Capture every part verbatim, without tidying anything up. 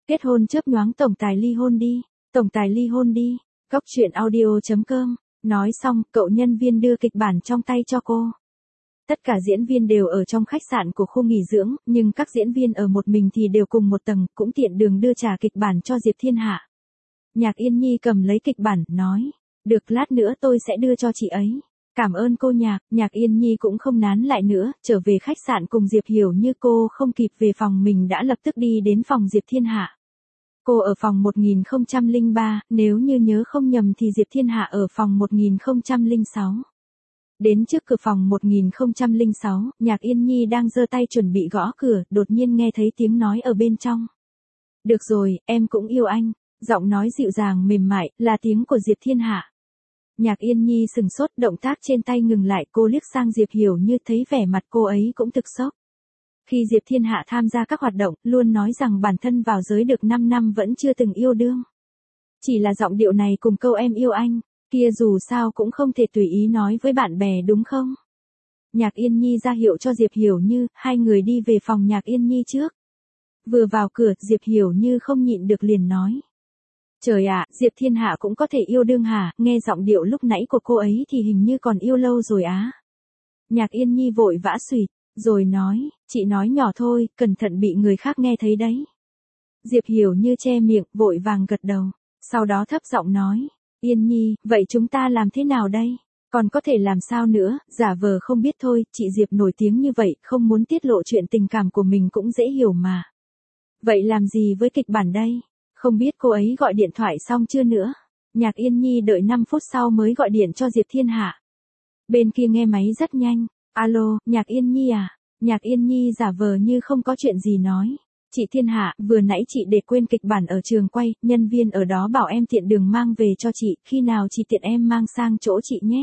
Kết hôn chớp nhoáng tổng tài ly hôn đi, tổng tài ly hôn đi. Góc truyện audio chấm com. Nói xong, cậu nhân viên đưa kịch bản trong tay cho cô. Tất cả diễn viên đều ở trong khách sạn của khu nghỉ dưỡng, nhưng các diễn viên ở một mình thì đều cùng một tầng, cũng tiện đường đưa trả kịch bản cho Diệp Thiên Hạ. Nhạc Yên Nhi cầm lấy kịch bản, nói, được, lát nữa tôi sẽ đưa cho chị ấy. Cảm ơn cô Nhạc. Nhạc Yên Nhi cũng không nán lại nữa, trở về khách sạn cùng Diệp Hiểu Như. Cô không kịp về phòng mình đã lập tức đi đến phòng Diệp Thiên Hạ. Cô ở phòng một nghìn không trăm lẻ ba, nếu như nhớ không nhầm thì Diệp Thiên Hạ ở phòng một nghìn không trăm lẻ sáu. Đến trước cửa phòng một nghìn không trăm lẻ sáu, Nhạc Yên Nhi đang giơ tay chuẩn bị gõ cửa, đột nhiên nghe thấy tiếng nói ở bên trong. Được rồi, em cũng yêu anh. Giọng nói dịu dàng mềm mại, là tiếng của Diệp Thiên Hạ. Nhạc Yên Nhi sừng sốt, động tác trên tay ngừng lại, cô liếc sang Diệp Hiểu Như, thấy vẻ mặt cô ấy cũng thực sốc. Khi Diệp Thiên Hạ tham gia các hoạt động, luôn nói rằng bản thân vào giới được năm năm vẫn chưa từng yêu đương. Chỉ là giọng điệu này cùng câu em yêu anh, kia dù sao cũng không thể tùy ý nói với bạn bè đúng không? Nhạc Yên Nhi ra hiệu cho Diệp Hiểu Như, hai người đi về phòng Nhạc Yên Nhi trước. Vừa vào cửa, Diệp Hiểu Như không nhịn được liền nói. Trời ạ, Diệp Thiên Hạ cũng có thể yêu đương hả? Nghe giọng điệu lúc nãy của cô ấy thì hình như còn yêu lâu rồi á. Nhạc Yên Nhi vội vã xùyt, rồi nói, chị nói nhỏ thôi, cẩn thận bị người khác nghe thấy đấy. Diệp Hiểu Như che miệng, vội vàng gật đầu, sau đó thấp giọng nói, Yên Nhi, vậy chúng ta làm thế nào đây? Còn có thể làm sao nữa, giả vờ không biết thôi, chị Diệp nổi tiếng như vậy, không muốn tiết lộ chuyện tình cảm của mình cũng dễ hiểu mà. Vậy làm gì với kịch bản đây? Không biết cô ấy gọi điện thoại xong chưa nữa? Nhạc Yên Nhi đợi năm phút sau mới gọi điện cho Diệp Thiên Hạ. Bên kia nghe máy rất nhanh. Alo, Nhạc Yên Nhi à? Nhạc Yên Nhi giả vờ như không có chuyện gì nói. Chị Thiên Hạ, vừa nãy chị để quên kịch bản ở trường quay, nhân viên ở đó bảo em tiện đường mang về cho chị, khi nào chị tiện em mang sang chỗ chị nhé.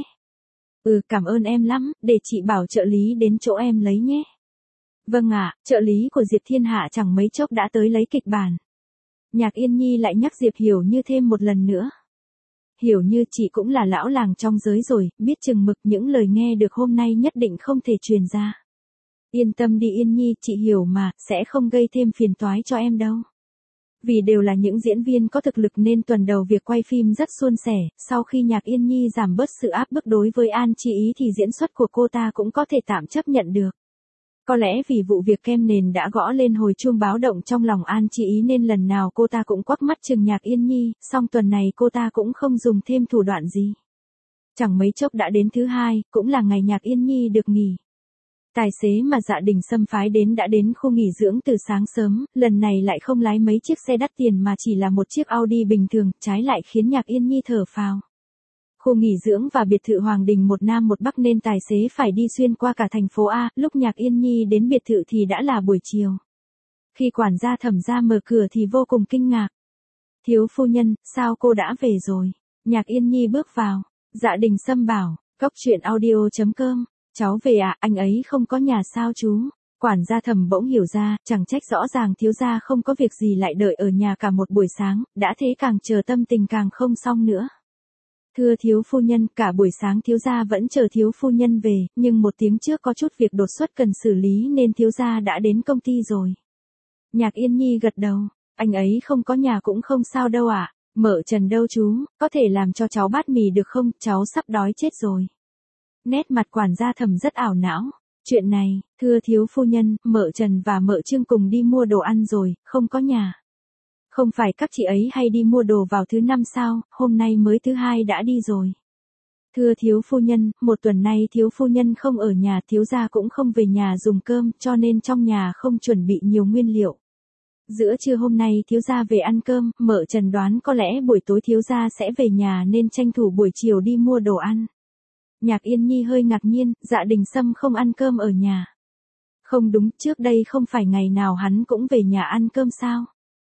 Ừ, cảm ơn em lắm, để chị bảo trợ lý đến chỗ em lấy nhé. Vâng ạ, trợ lý của Diệp Thiên Hạ chẳng mấy chốc đã tới lấy kịch bản. Nhạc Yên Nhi lại nhắc Diệp Hiểu Như thêm một lần nữa. Hiểu Như, chị cũng là lão làng trong giới rồi, biết chừng mực, những lời nghe được hôm nay nhất định không thể truyền ra. Yên tâm đi Yên Nhi, chị hiểu mà, sẽ không gây thêm phiền toái cho em đâu. Vì đều là những diễn viên có thực lực nên tuần đầu việc quay phim rất suôn sẻ, sau khi Nhạc Yên Nhi giảm bớt sự áp bức đối với An Chi Ý thì diễn xuất của cô ta cũng có thể tạm chấp nhận được. Có lẽ vì vụ việc kem nền đã gõ lên hồi chuông báo động trong lòng An Chi Ý nên lần nào cô ta cũng quắc mắt chừng Nhạc Yên Nhi, song tuần này cô ta cũng không dùng thêm thủ đoạn gì. Chẳng mấy chốc đã đến thứ hai, cũng là ngày Nhạc Yên Nhi được nghỉ. Tài xế mà Dạ Đình Sâm phái đến đã đến khu nghỉ dưỡng từ sáng sớm, lần này lại không lái mấy chiếc xe đắt tiền mà chỉ là một chiếc Audi bình thường, trái lại khiến Nhạc Yên Nhi thở phào. Khu nghỉ dưỡng và biệt thự Hoàng Đình một Nam một Bắc nên tài xế phải đi xuyên qua cả thành phố A, lúc Nhạc Yên Nhi đến biệt thự thì đã là buổi chiều. Khi quản gia Thẩm ra mở cửa thì vô cùng kinh ngạc. Thiếu phu nhân, sao cô đã về rồi? Nhạc Yên Nhi bước vào, Dạ Đình Sâm bảo, góc truyện audio chấm com, cháu về à, anh ấy không có nhà sao chú? Quản gia Thẩm bỗng hiểu ra, chẳng trách rõ ràng thiếu gia không có việc gì lại đợi ở nhà cả một buổi sáng, đã thế càng chờ tâm tình càng không xong nữa. Thưa thiếu phu nhân, cả buổi sáng thiếu gia vẫn chờ thiếu phu nhân về, nhưng một tiếng trước có chút việc đột xuất cần xử lý nên thiếu gia đã đến công ty rồi. Nhạc Yên Nhi gật đầu, anh ấy không có nhà cũng không sao đâu ạ. À? Mợ Trần đâu chú, có thể làm cho cháu bát mì được không, cháu sắp đói chết rồi. Nét mặt quản gia Thẩm rất ảo não. Chuyện này, thưa thiếu phu nhân, mợ Trần và mợ Trương cùng đi mua đồ ăn rồi, không có nhà. Không phải các chị ấy hay đi mua đồ vào thứ năm sao, hôm nay mới thứ hai đã đi rồi. Thưa thiếu phu nhân, một tuần nay thiếu phu nhân không ở nhà, thiếu gia cũng không về nhà dùng cơm, cho nên trong nhà không chuẩn bị nhiều nguyên liệu. Giữa trưa hôm nay thiếu gia về ăn cơm, mợ Trần đoán có lẽ buổi tối thiếu gia sẽ về nhà nên tranh thủ buổi chiều đi mua đồ ăn. Nhạc Yên Nhi hơi ngạc nhiên, Dạ Đình Sâm không ăn cơm ở nhà. Không đúng, trước đây không phải ngày nào hắn cũng về nhà ăn cơm sao?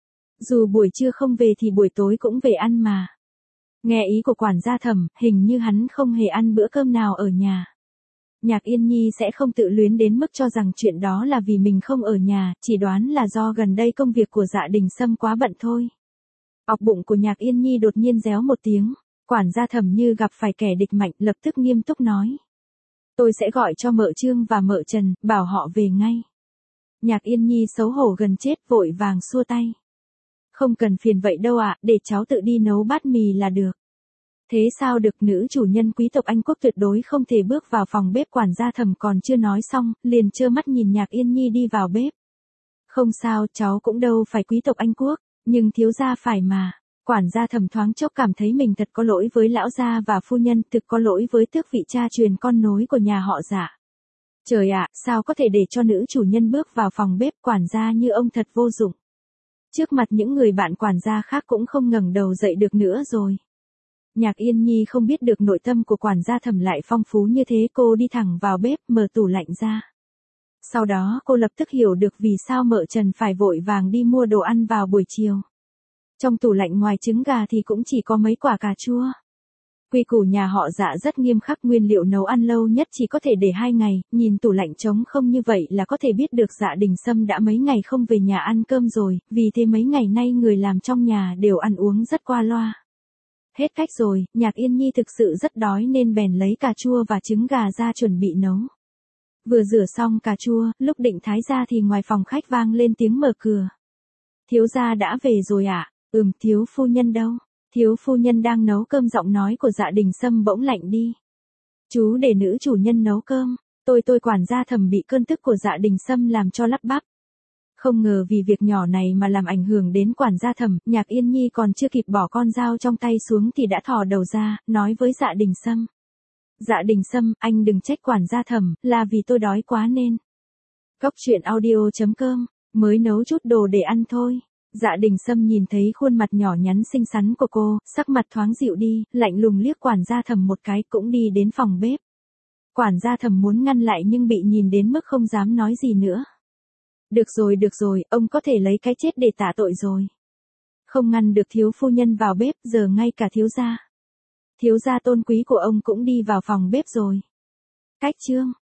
Dù buổi trưa không về thì buổi tối cũng về ăn mà. Nghe ý của quản gia Thẩm, hình như hắn không hề ăn bữa cơm nào ở nhà. Nhạc Yên Nhi sẽ không tự luyến đến mức cho rằng chuyện đó là vì mình không ở nhà, chỉ đoán là do gần đây công việc của Dạ Đình Sâm quá bận thôi. Ọc bụng của Nhạc Yên Nhi đột nhiên réo một tiếng, quản gia Thẩm như gặp phải kẻ địch mạnh, lập tức nghiêm túc nói. Tôi sẽ gọi cho mợ Trương và mợ Trần, bảo họ về ngay. Nhạc Yên Nhi xấu hổ gần chết, vội vàng xua tay. Không cần phiền vậy đâu ạ, để cháu tự đi nấu bát mì là được. Thế sao được, nữ chủ nhân quý tộc Anh Quốc tuyệt đối không thể bước vào phòng bếp. Quản gia Thẩm còn chưa nói xong, liền trơ mắt nhìn Nhạc Yên Nhi đi vào bếp. Không sao, cháu cũng đâu phải quý tộc Anh Quốc, nhưng thiếu gia phải mà. Quản gia Thẩm thoáng chốc cảm thấy mình thật có lỗi với lão gia và phu nhân, thực có lỗi với tước vị cha truyền con nối của nhà họ Dạ. Trời ạ, sao có thể để cho nữ chủ nhân bước vào phòng bếp, quản gia như ông thật vô dụng. Trước mặt những người bạn quản gia khác cũng không ngẩng đầu dậy được nữa rồi. Nhạc Yên Nhi không biết được nội tâm của quản gia Thẩm lại phong phú như thế, cô đi thẳng vào bếp, mở tủ lạnh ra. Sau đó cô lập tức hiểu được vì sao mợ Trần phải vội vàng đi mua đồ ăn vào buổi chiều. Trong tủ lạnh ngoài trứng gà thì cũng chỉ có mấy quả cà chua. Quy củ nhà họ Dạ rất nghiêm khắc, nguyên liệu nấu ăn lâu nhất chỉ có thể để hai ngày, nhìn tủ lạnh trống không như vậy là có thể biết được Dạ Đình Sâm đã mấy ngày không về nhà ăn cơm rồi, vì thế mấy ngày nay người làm trong nhà đều ăn uống rất qua loa. Hết cách rồi, Nhạc Yên Nhi thực sự rất đói nên bèn lấy cà chua và trứng gà ra chuẩn bị nấu. Vừa rửa xong cà chua, lúc định thái ra thì ngoài phòng khách vang lên tiếng mở cửa. Thiếu gia đã về rồi ạ? À? Ừm, thiếu phu nhân đâu? Thiếu phu nhân đang nấu cơm. Giọng nói của Dạ Đình Sâm bỗng lạnh đi. Chú để nữ chủ nhân nấu cơm. Tôi tôi quản gia Thẩm bị cơn tức của Dạ Đình Sâm làm cho lắp bắp. Không ngờ vì việc nhỏ này mà làm ảnh hưởng đến quản gia Thẩm. Nhạc Yên Nhi còn chưa kịp bỏ con dao trong tay xuống thì đã thò đầu ra, nói với Dạ Đình Sâm. Dạ Đình Sâm, anh đừng trách quản gia Thẩm, là vì tôi đói quá nên. Cốc truyện audio chấm com, mới nấu chút đồ để ăn thôi. Dạ Đình Sâm nhìn thấy khuôn mặt nhỏ nhắn xinh xắn của cô, sắc mặt thoáng dịu đi, lạnh lùng liếc quản gia Thẩm một cái, cũng đi đến phòng bếp. Quản gia Thẩm muốn ngăn lại nhưng bị nhìn đến mức không dám nói gì nữa. Được rồi được rồi, ông có thể lấy cái chết để tạ tội rồi. Không ngăn được thiếu phu nhân vào bếp, giờ ngay cả thiếu gia. Thiếu gia tôn quý của ông cũng đi vào phòng bếp rồi. Cách chương